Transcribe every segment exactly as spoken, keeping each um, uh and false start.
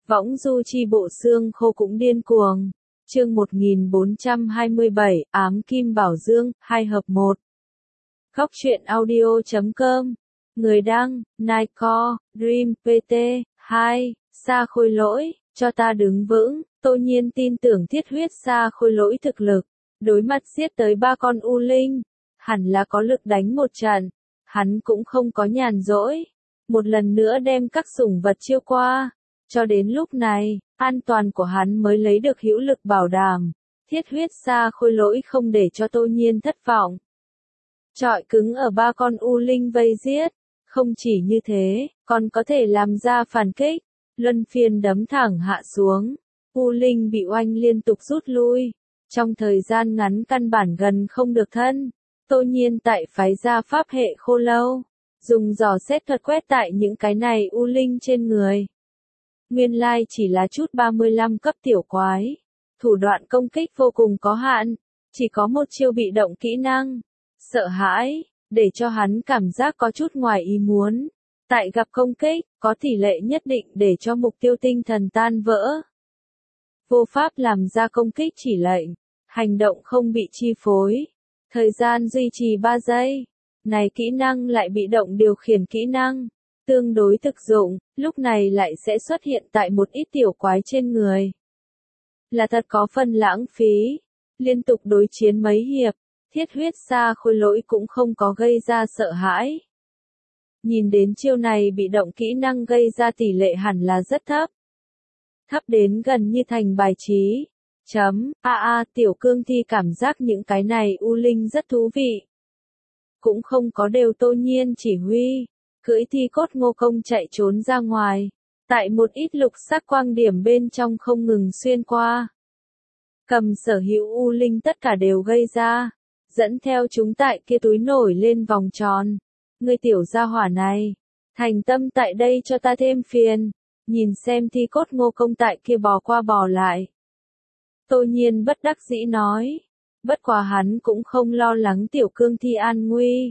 Võng du chi bộ xương khô cũng điên cuồng. Chương một nghìn bốn trăm hai mươi bảy, Ám Kim Bảo Dương, hai hợp một. Góc truyện audio chấm com. Người đăng, Nightcore, Dream, pê tê, hai, Sa Khôi Lỗi, cho ta đứng vững. Tô Nhiên tin tưởng thiết huyết Sa Khôi Lỗi thực lực. Đối mặt giết tới ba con U Linh, hẳn là có lực đánh một trận. Hắn cũng không có nhàn rỗi. Một lần nữa đem các sủng vật chiêu qua. Cho đến lúc này, an toàn của hắn mới lấy được hữu lực bảo đảm. Thiết huyết Sa Khôi Lỗi không để cho Tô Nhiên thất vọng. Trọi cứng ở ba con U Linh vây giết. Không chỉ như thế, còn có thể làm ra phản kích. Luân phiên đấm thẳng hạ xuống. U Linh bị oanh liên tục rút lui. Trong thời gian ngắn căn bản gần không được thân. Tô Nhiên tại phái ra pháp hệ khô lâu. Dùng dò xét thuật quét tại những cái này U Linh trên người. Nguyên lai chỉ là chút ba mươi lăm cấp tiểu quái. Thủ đoạn công kích vô cùng có hạn. Chỉ có một chiêu bị động kỹ năng. Sợ hãi, để cho hắn cảm giác có chút ngoài ý muốn. Tại gặp công kích, có tỷ lệ nhất định để cho mục tiêu tinh thần tan vỡ. Vô pháp làm ra công kích chỉ lệnh. Hành động không bị chi phối. Thời gian duy trì ba giây. Này kỹ năng lại bị động điều khiển kỹ năng. Tương đối thực dụng, lúc này lại sẽ xuất hiện tại một ít tiểu quái trên người. Là thật có phần lãng phí. Liên tục đối chiến mấy hiệp, thiết huyết Sa Khôi Lỗi cũng không có gây ra sợ hãi. Nhìn đến chiêu này bị động kỹ năng gây ra tỷ lệ hẳn là rất thấp. Thấp đến gần như thành bài trí. Chấm, a a tiểu cương thi cảm giác những cái này U Linh rất thú vị. Cũng không có đều Tô Nhiên chỉ huy. Cưỡi thi cốt ngô công chạy trốn ra ngoài. Tại một ít lục sắc quang điểm bên trong không ngừng xuyên qua. Cầm sở hữu U Linh tất cả đều gây ra. Dẫn theo chúng tại kia túi nổi lên vòng tròn. Ngươi tiểu gia hỏa này. Thành tâm tại đây cho ta thêm phiền. Nhìn xem thi cốt ngô công tại kia bò qua bò lại. Tô Nhiên bất đắc dĩ nói. Bất quá hắn cũng không lo lắng tiểu cương thi an nguy.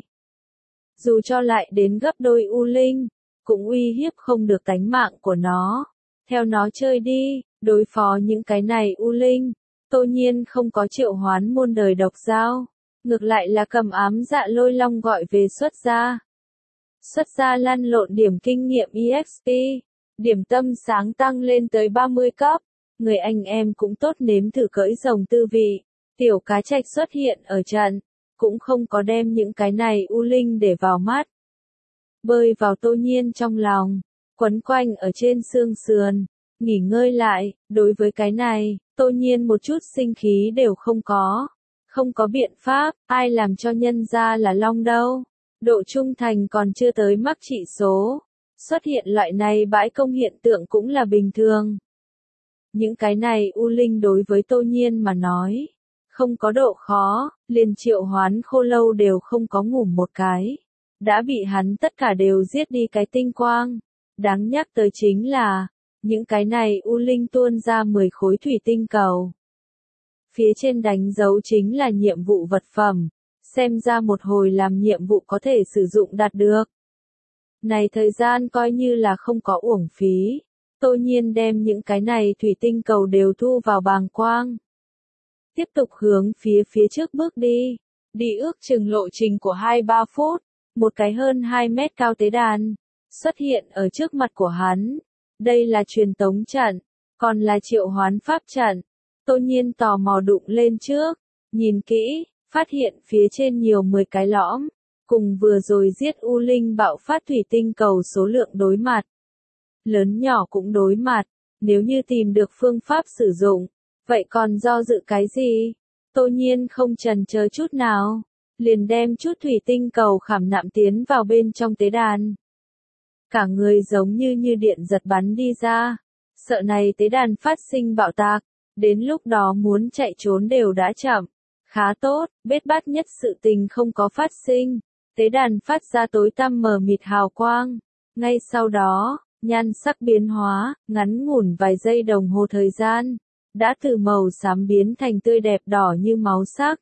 Dù cho lại đến gấp đôi U Linh, cũng uy hiếp không được tánh mạng của nó. Theo nó chơi đi, đối phó những cái này U Linh. Tô Nhiên không có triệu hoán muôn đời độc giao. Ngược lại là cầm ám dạ lôi long gọi về xuất gia. Xuất gia lăn lộn điểm kinh nghiệm e ích pê. Điểm tâm sáng tăng lên tới ba mươi cấp. Người anh em cũng tốt nếm thử cưỡi rồng tư vị. Tiểu cá trạch xuất hiện ở trận. Cũng không có đem những cái này U Linh để vào mắt. Bơi vào Tô Nhiên trong lòng. Quấn quanh ở trên xương sườn. Nghỉ ngơi lại. Đối với cái này, Tô Nhiên một chút sinh khí đều không có. Không có biện pháp, ai làm cho nhân ra là long đâu. Độ trung thành còn chưa tới mắc trị số. Xuất hiện loại này bãi công hiện tượng cũng là bình thường. Những cái này U Linh đối với Tô Nhiên mà nói. Không có độ khó, liền triệu hoán khô lâu đều không có ngủ một cái. Đã bị hắn tất cả đều giết đi cái tinh quang. Đáng nhắc tới chính là, những cái này U Linh tuôn ra mười khối thủy tinh cầu. Phía trên đánh dấu chính là nhiệm vụ vật phẩm. Xem ra một hồi làm nhiệm vụ có thể sử dụng đạt được. Này thời gian coi như là không có uổng phí. Tô Nhiên đem những cái này thủy tinh cầu đều thu vào bàng quang. Tiếp tục hướng phía phía trước bước đi. Đi ước chừng lộ trình của hai ba phút. Một cái hơn hai mét cao tế đàn. Xuất hiện ở trước mặt của hắn. Đây là truyền tống trận. Còn là triệu hoán pháp trận. Tô Nhiên tò mò đụng lên trước. Nhìn kỹ, phát hiện phía trên nhiều mười cái lõm. Cùng vừa rồi giết U Linh bạo phát thủy tinh cầu số lượng đối mặt. Lớn nhỏ cũng đối mặt. Nếu như tìm được phương pháp sử dụng. Vậy còn do dự cái gì? Tô Nhiên không chần chờ chút nào. Liền đem chút thủy tinh cầu khảm nạm tiến vào bên trong tế đàn. Cả người giống như như điện giật bắn đi ra. Sợ này tế đàn phát sinh bạo tạc. Đến lúc đó muốn chạy trốn đều đã chậm. Khá tốt, bết bát nhất sự tình không có phát sinh. Tế đàn phát ra tối tăm mờ mịt hào quang. Ngay sau đó, nhan sắc biến hóa, ngắn ngủn vài giây đồng hồ thời gian. Đã từ màu xám biến thành tươi đẹp đỏ như máu sắc.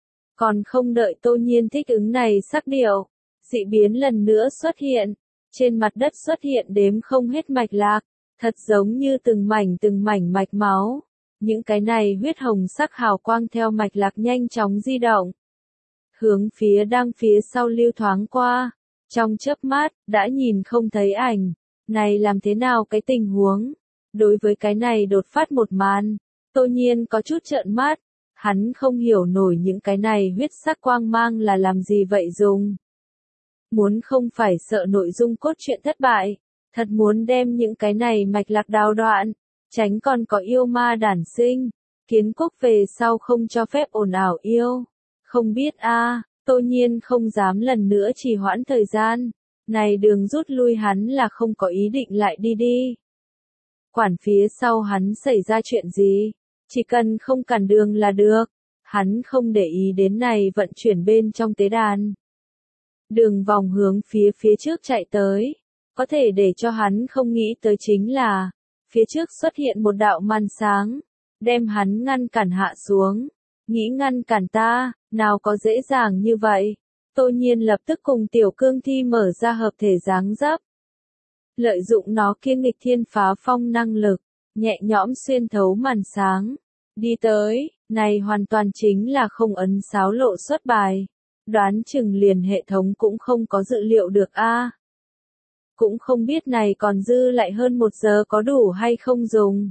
Còn không đợi Tô Nhiên thích ứng này sắc điệu. Dị biến lần nữa xuất hiện. Trên mặt đất xuất hiện đếm không hết mạch lạc. thật giống như từng mảnh từng mảnh mạch máu. Những cái này huyết hồng sắc hào quang theo mạch lạc nhanh chóng di động. Hướng phía đang phía sau lưu thoáng qua. Trong chớp mắt, đã nhìn không thấy ảnh. Này làm thế nào cái tình huống? Đối với cái này đột phát một màn, Tô Nhiên có chút trợn mắt. Hắn không hiểu nổi những cái này huyết sắc quang mang là làm gì vậy dùng. Muốn không phải sợ nội dung cốt truyện thất bại, thật muốn đem những cái này mạch lạc đào đoạn, tránh còn có yêu ma đản sinh, kiến quốc về sau không cho phép ồn ào yêu. Không biết a, Tô Nhiên không dám lần nữa trì hoãn thời gian, này đường rút lui hắn là không có ý định lại đi đi. Quản phía sau hắn xảy ra chuyện gì, chỉ cần không cản đường là được, hắn không để ý đến này vận chuyển bên trong tế đàn. Đường vòng hướng phía phía trước chạy tới, có thể để cho hắn không nghĩ tới chính là, phía trước xuất hiện một đạo màn sáng, đem hắn ngăn cản hạ xuống, nghĩ ngăn cản ta, nào có dễ dàng như vậy. Tô Nhiên lập tức cùng tiểu cương thi mở ra hợp thể dáng dấp. Lợi dụng nó kiên nghịch thiên phá phong năng lực, nhẹ nhõm xuyên thấu màn sáng. Đi tới, này hoàn toàn chính là không ấn sáo lộ xuất bài. Đoán chừng liền hệ thống cũng không có dự liệu được a. Cũng không biết này còn dư lại hơn một giờ có đủ hay không dùng.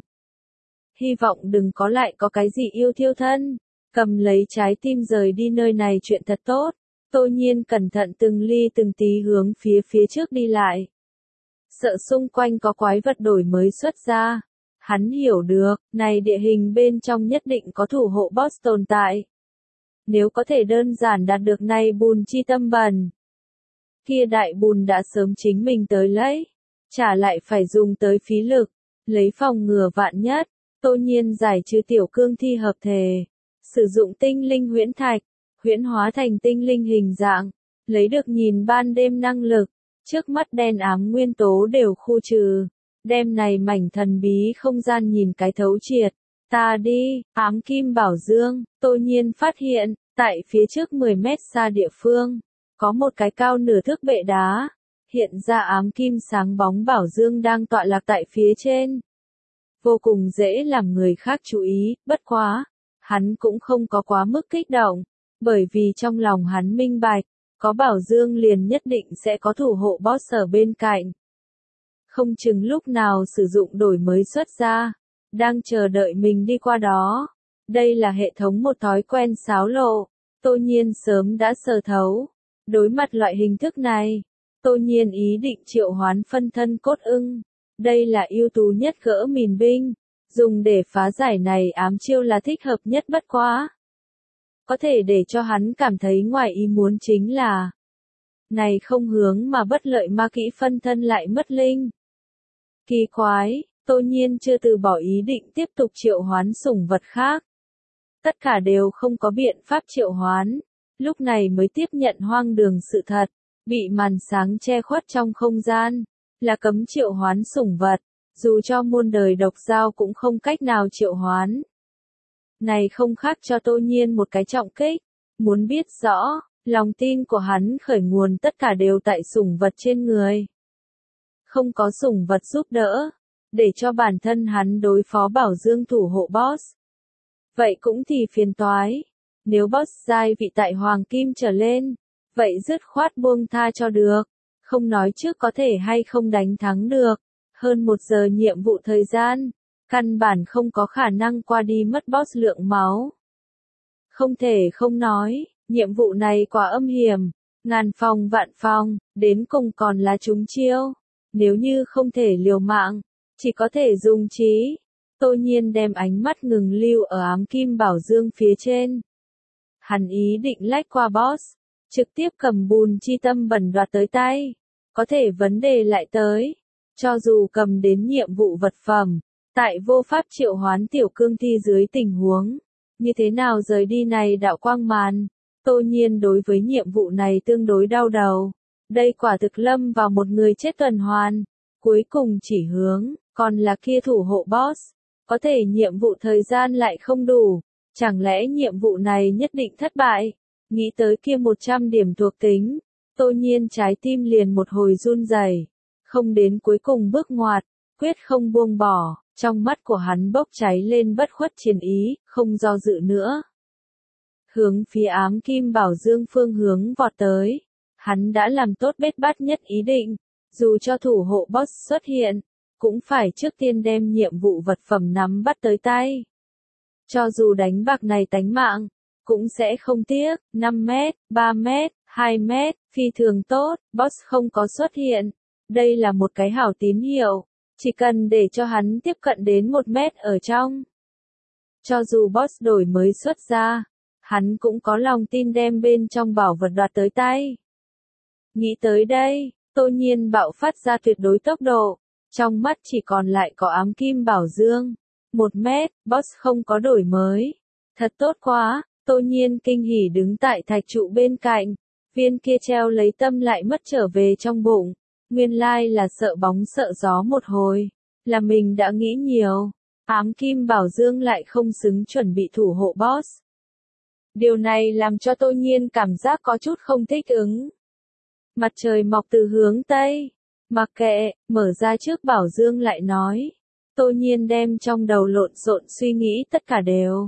Hy vọng đừng có lại có cái gì yêu thiêu thân. Cầm lấy trái tim rời đi nơi này chuyện thật tốt. Tô Nhiên cẩn thận từng ly từng tí hướng phía phía trước đi lại. Sợ xung quanh có quái vật đổi mới xuất ra. Hắn hiểu được, này địa hình bên trong nhất định có thủ hộ boss tồn tại. Nếu có thể đơn giản đạt được này bùn chi tâm bẩn, kia đại bùn đã sớm chính mình tới lấy, trả lại phải dùng tới phí lực, lấy phòng ngừa vạn nhất. Tô Nhiên giải trừ tiểu cương thi hợp thể, sử dụng tinh linh huyễn thạch, huyễn hóa thành tinh linh hình dạng, lấy được nhìn ban đêm năng lực, trước mắt đen ám nguyên tố đều khu trừ, đem này mảnh thần bí không gian nhìn cái thấu triệt. Ta đi, ám kim bảo dương. Tô Nhiên phát hiện, tại phía trước mười mét xa địa phương, có một cái cao nửa thước bệ đá, hiện ra ám kim sáng bóng bảo dương đang tọa lạc tại phía trên. Vô cùng dễ làm người khác chú ý, bất quá, hắn cũng không có quá mức kích động, bởi vì trong lòng hắn minh bạch, có bảo dương liền nhất định sẽ có thủ hộ boss ở bên cạnh. Không chừng lúc nào sử dụng đổi mới xuất ra, đang chờ đợi mình đi qua đó. Đây là hệ thống một thói quen xáo lộ, Tô Nhiên sớm đã sờ thấu. Đối mặt loại hình thức này, Tô Nhiên ý định triệu hoán phân thân cốt ưng. Đây là ưu tú nhất gỡ mìn binh, dùng để phá giải này ám chiêu là thích hợp nhất bất quá. Có thể để cho hắn cảm thấy ngoài ý muốn chính là, này không hướng mà bất lợi ma kỹ phân thân lại mất linh. Kỳ quái, Tô Nhiên chưa từ bỏ ý định tiếp tục triệu hoán sủng vật khác. Tất cả đều không có biện pháp triệu hoán, lúc này mới tiếp nhận hoang đường sự thật, bị màn sáng che khuất trong không gian, là cấm triệu hoán sủng vật, dù cho muôn đời độc giao cũng không cách nào triệu hoán. Này không khác cho Tô Nhiên một cái trọng kích, muốn biết rõ, lòng tin của hắn khởi nguồn tất cả đều tại sủng vật trên người. Không có sủng vật giúp đỡ, để cho bản thân hắn đối phó bảo dương thủ hộ boss. Vậy cũng thì phiền toái, nếu boss giai vị tại hoàng kim trở lên, vậy dứt khoát buông tha cho được, không nói trước có thể hay không đánh thắng được, hơn một giờ nhiệm vụ thời gian, căn bản không có khả năng qua đi mất boss lượng máu. Không thể không nói, nhiệm vụ này quá âm hiểm, ngàn phòng vạn phòng, đến cùng còn là trúng chiêu, nếu như không thể liều mạng, chỉ có thể dùng trí. Tô Nhiên đem ánh mắt ngừng lưu ở ám kim bảo dương phía trên. Hắn ý định lách qua boss, trực tiếp cầm bùn chi tâm bẩn đoạt tới tay. Có thể vấn đề lại tới, cho dù cầm đến nhiệm vụ vật phẩm, tại vô pháp triệu hoán tiểu cương thi dưới tình huống, như thế nào rời đi này đạo quang màn. Tô Nhiên đối với nhiệm vụ này tương đối đau đầu. Đây quả thực lâm vào một người chết tuần hoàn, cuối cùng chỉ hướng, còn là kia thủ hộ boss. Có thể nhiệm vụ thời gian lại không đủ, chẳng lẽ nhiệm vụ này nhất định thất bại? Nghĩ tới kia một trăm điểm thuộc tính, Tô Nhiên trái tim liền một hồi run rẩy, không đến cuối cùng bước ngoặt, quyết không buông bỏ, trong mắt của hắn bốc cháy lên bất khuất chiến ý, không do dự nữa. Hướng phía ám kim bảo dương phương hướng vọt tới. Hắn đã làm tốt bết bát nhất ý định, dù cho thủ hộ boss xuất hiện, cũng phải trước tiên đem nhiệm vụ vật phẩm nắm bắt tới tay. Cho dù đánh bạc này tánh mạng, cũng sẽ không tiếc. Năm mét, ba mét, hai mét, phi thường tốt, boss không có xuất hiện. Đây là một cái hảo tín hiệu, chỉ cần để cho hắn tiếp cận đến một mét ở trong. Cho dù boss đổi mới xuất ra, hắn cũng có lòng tin đem bên trong bảo vật đoạt tới tay. Nghĩ tới đây, Tô Nhiên bạo phát ra tuyệt đối tốc độ, trong mắt chỉ còn lại có ám kim bảo dương. Một mét, boss không có đổi mới. Thật tốt quá, Tô Nhiên kinh hỉ đứng tại thạch trụ bên cạnh, viên kia treo lấy tâm lại mất trở về trong bụng. Nguyên lai là sợ bóng sợ gió một hồi, là mình đã nghĩ nhiều, ám kim bảo dương lại không xứng chuẩn bị thủ hộ boss. Điều này làm cho Tô Nhiên cảm giác có chút không thích ứng. Mặt trời mọc từ hướng Tây, mặc kệ, mở ra trước bảo dương lại nói. Tô Nhiên đem trong đầu lộn xộn suy nghĩ tất cả đều.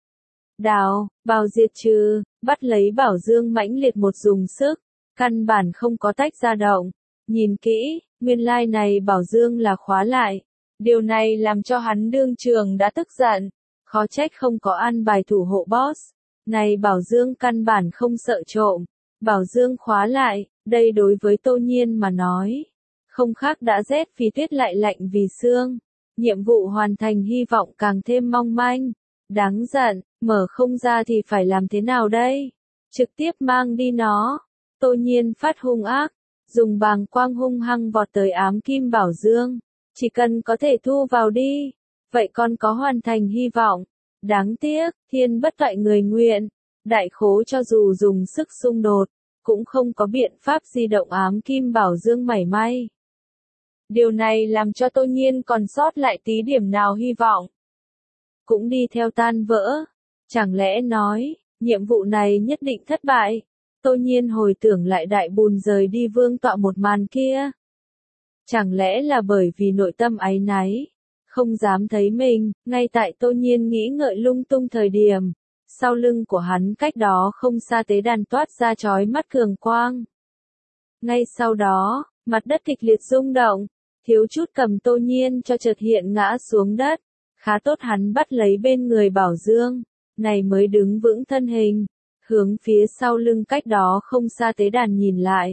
Đào, bào diệt trừ, bắt lấy bảo dương mãnh liệt một dùng sức, căn bản không có tách ra động. Nhìn kỹ, nguyên lai này bảo dương là khóa lại. Điều này làm cho hắn đương trường đã tức giận, khó trách không có an bài thủ hộ boss. Này bảo dương căn bản không sợ trộm, bảo dương khóa lại, đây đối với Tô Nhiên mà nói. Không khác đã rét vì tuyết lại lạnh vì sương. Nhiệm vụ hoàn thành hy vọng càng thêm mong manh. Đáng giận, mở không ra thì phải làm thế nào đây? Trực tiếp mang đi nó. Tô Nhiên phát hung ác, dùng bàng quang hung hăng vọt tới ám kim bảo dương. Chỉ cần có thể thu vào đi, vậy còn có hoàn thành hy vọng. Đáng tiếc, thiên bất toại người nguyện. Đại khố cho dù dùng sức xung đột, cũng không có biện pháp di động ám kim bảo dương mảy may. Điều này làm cho Tô Nhiên còn sót lại tí điểm nào hy vọng. Cũng đi theo tan vỡ. Chẳng lẽ nói, nhiệm vụ này nhất định thất bại. Tô Nhiên hồi tưởng lại đại bùn rời đi vương tọa một màn kia. Chẳng lẽ là bởi vì nội tâm áy náy, không dám thấy mình, ngay tại Tô Nhiên nghĩ ngợi lung tung thời điểm. Sau lưng của hắn cách đó không xa tế đàn toát ra chói mắt cường quang. Ngay sau đó, mặt đất kịch liệt rung động, thiếu chút cầm Tô Nhiên cho chợt hiện ngã xuống đất. Khá tốt hắn bắt lấy bên người bảo dương, này mới đứng vững thân hình, hướng phía sau lưng cách đó không xa tế đàn nhìn lại.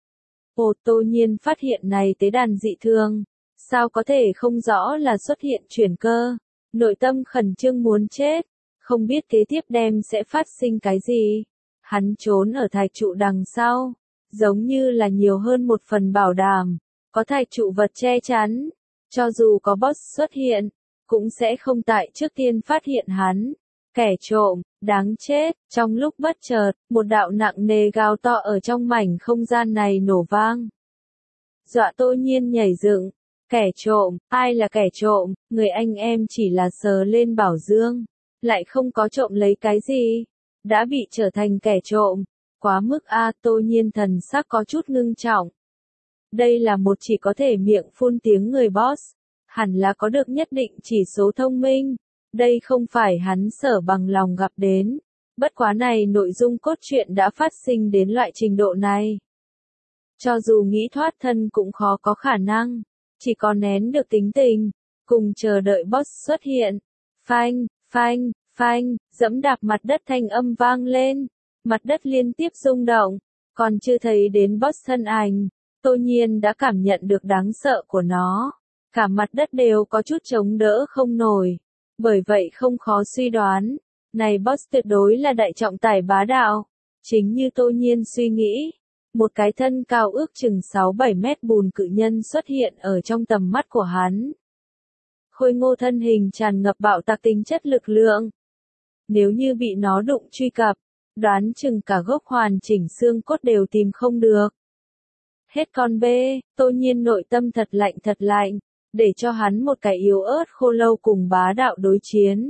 Ồ, Tô Nhiên phát hiện này tế đàn dị thường, sao có thể không rõ là xuất hiện chuyển cơ, nội tâm khẩn trương muốn chết, không biết kế tiếp đem sẽ phát sinh cái gì. Hắn trốn ở thạch trụ đằng sau, giống như là nhiều hơn một phần bảo đảm, có thạch trụ vật che chắn, cho dù có boss xuất hiện, cũng sẽ không tại trước tiên phát hiện hắn. Kẻ trộm, đáng chết, trong lúc bất chợt, một đạo nặng nề gào to ở trong mảnh không gian này nổ vang. Dọa Tô Nhiên nhảy dựng, kẻ trộm, ai là kẻ trộm, người anh em chỉ là sờ lên bảo dương, lại không có trộm lấy cái gì, đã bị trở thành kẻ trộm, quá mức a. Tô Nhiên thần sắc có chút ngưng trọng. Đây là một chỉ có thể miệng phun tiếng người boss, hẳn là có được nhất định chỉ số thông minh. Đây không phải hắn sở bằng lòng gặp đến. Bất quá này nội dung cốt truyện đã phát sinh đến loại trình độ này. Cho dù nghĩ thoát thân cũng khó có khả năng. Chỉ có nén được tính tình, cùng chờ đợi boss xuất hiện. Phanh, phanh, phanh, dẫm đạp mặt đất thanh âm vang lên. Mặt đất liên tiếp rung động. Còn chưa thấy đến boss thân ảnh, Tô Nhiên đã cảm nhận được đáng sợ của nó. Cả mặt đất đều có chút chống đỡ không nổi. Bởi vậy không khó suy đoán, này boss tuyệt đối là đại trọng tài bá đạo. Chính như Tô Nhiên suy nghĩ, một cái thân cao ước chừng sáu bảy mét bùn cự nhân xuất hiện ở trong tầm mắt của hắn. Khôi ngô thân hình tràn ngập bạo tạc tính chất lực lượng. Nếu như bị nó đụng truy cập, đoán chừng cả gốc hoàn chỉnh xương cốt đều tìm không được. Hết con bê, Tô Nhiên nội tâm thật lạnh thật lạnh. Để cho hắn một cái yếu ớt khô lâu cùng bá đạo đối chiến.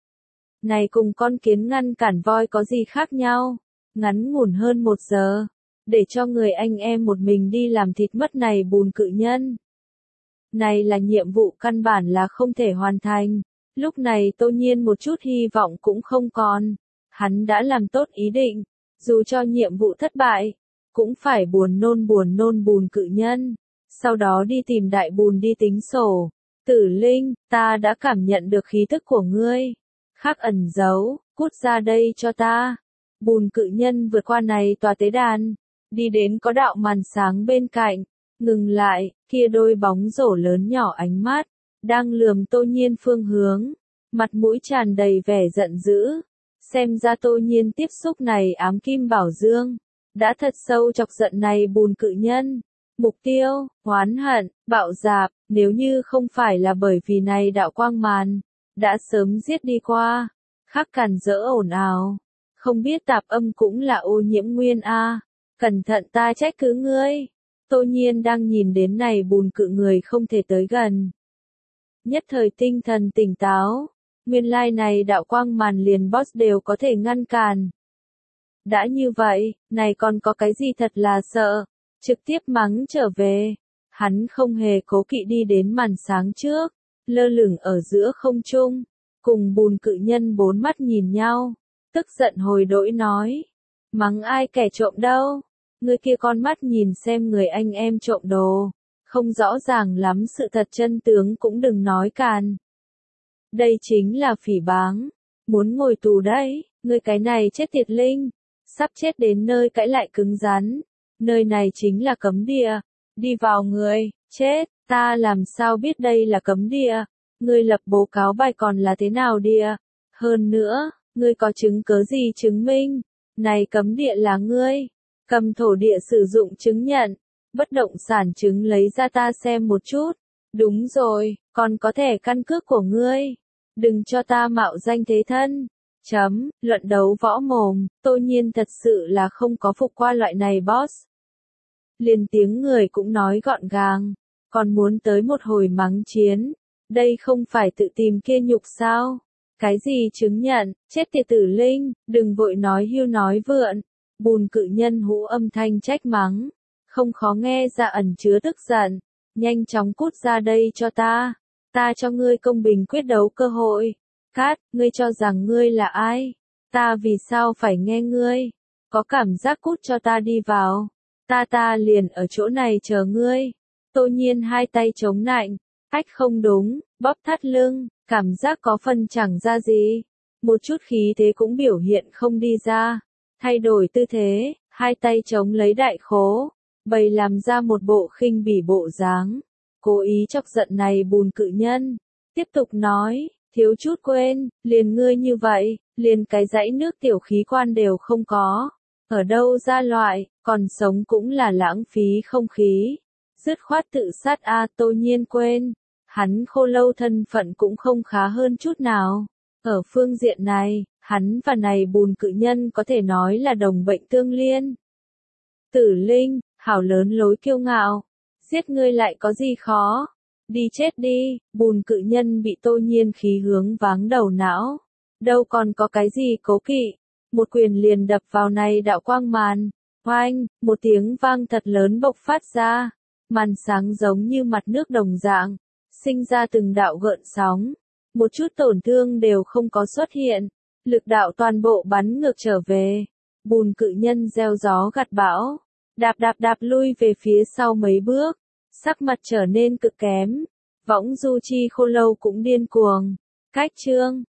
Này cùng con kiến ngăn cản voi có gì khác nhau, ngắn ngủn hơn một giờ, để cho người anh em một mình đi làm thịt mất này bùn cự nhân. Này là nhiệm vụ căn bản là không thể hoàn thành. Lúc này Tô Nhiên một chút hy vọng cũng không còn. Hắn đã làm tốt ý định, dù cho nhiệm vụ thất bại, cũng phải buồn nôn buồn nôn Bùn Cự Nhân. Sau đó đi tìm Đại Bùn đi tính sổ. Tử Linh, ta đã cảm nhận được khí tức của ngươi. Khắc ẩn giấu, cút ra đây cho ta. Bùn Cự Nhân vượt qua này tòa tế đàn, đi đến có đạo màn sáng bên cạnh, ngừng lại, kia đôi bóng rổ lớn nhỏ ánh mắt, đang lườm Tô Nhiên phương hướng, mặt mũi tràn đầy vẻ giận dữ. Xem ra Tô Nhiên tiếp xúc này ám kim bảo dương, đã thật sâu chọc giận này Bùn Cự Nhân. Mục tiêu, oán hận, bạo dạp, nếu như không phải là bởi vì này đạo quang màn, đã sớm giết đi qua. Khắc càn rỡ ồn ào, không biết tạp âm cũng là ô nhiễm nguyên a. Cẩn thận ta trách cứ ngươi. Tô Nhiên đang nhìn đến này Bùn Cự người không thể tới gần. Nhất thời tinh thần tỉnh táo, nguyên lai này đạo quang màn liền boss đều có thể ngăn cản. Đã như vậy, này còn có cái gì thật là sợ, trực tiếp mắng trở về. Hắn không hề cố kỵ đi đến màn sáng trước, lơ lửng ở giữa không trung, cùng Bùn Cự Nhân bốn mắt nhìn nhau, tức giận hồi đỗi nói, mắng ai kẻ trộm đâu, người kia con mắt nhìn xem người anh em trộm đồ, không rõ ràng lắm sự thật chân tướng cũng đừng nói càn. Đây chính là phỉ báng, muốn ngồi tù đấy, người cái này chết tiệt linh, sắp chết đến nơi cãi lại cứng rắn, nơi này chính là cấm địa, đi vào người, chết, ta làm sao biết đây là cấm địa, ngươi lập bố cáo bài còn là thế nào địa, hơn nữa, ngươi có chứng cớ gì chứng minh, này cấm địa là ngươi, cầm thổ địa sử dụng chứng nhận, bất động sản chứng lấy ra ta xem một chút, đúng rồi, còn có thẻ căn cước của ngươi, đừng cho ta mạo danh thế thân. Chấm, luận đấu võ mồm, Tô Nhiên thật sự là không có phục qua loại này boss. Liền tiếng người cũng nói gọn gàng, còn muốn tới một hồi mắng chiến, đây không phải tự tìm kia nhục sao? Cái gì chứng nhận, chết tiệt tử linh, đừng vội nói hưu nói vượn. Bùn Cự Nhân hú âm thanh trách mắng, không khó nghe ra ẩn chứa tức giận, nhanh chóng cút ra đây cho ta, ta cho ngươi công bình quyết đấu cơ hội. Cát, ngươi cho rằng ngươi là ai? Ta vì sao phải nghe ngươi? Có cảm giác cút cho ta đi vào. Ta ta liền ở chỗ này chờ ngươi. Tô Nhiên hai tay chống nạnh. Ách không đúng, bóp thắt lưng, cảm giác có phần chẳng ra gì. Một chút khí thế cũng biểu hiện không đi ra. Thay đổi tư thế, hai tay chống lấy đại khố. Bày làm ra một bộ khinh bỉ bộ dáng. Cố ý chọc giận này Bùn Cự Nhân. Tiếp tục nói. Thiếu chút quên, liền ngươi như vậy, liền cái dãy nước tiểu khí quan đều không có. Ở đâu ra loại, còn sống cũng là lãng phí không khí. Dứt khoát tự sát a. Tô Nhiên quên. Hắn khô lâu thân phận cũng không khá hơn chút nào. Ở phương diện này, hắn và này Bùn Cự Nhân có thể nói là đồng bệnh tương liên. Tử Linh, hảo lớn lối kiêu ngạo. Giết ngươi lại có gì khó? Đi chết đi, Bùn Cự Nhân bị Tô Nhiên khí hướng váng đầu não. Đâu còn có cái gì cố kỵ. Một quyền liền đập vào này đạo quang màn. Oanh, một tiếng vang thật lớn bộc phát ra. Màn sáng giống như mặt nước đồng dạng. Sinh ra từng đạo gợn sóng. Một chút tổn thương đều không có xuất hiện. Lực đạo toàn bộ bắn ngược trở về. Bùn Cự Nhân gieo gió gặt bão. Đạp đạp đạp lui về phía sau mấy bước. Sắc mặt trở nên cực kém. Võng du chi khô lâu cũng điên cuồng. Cách chương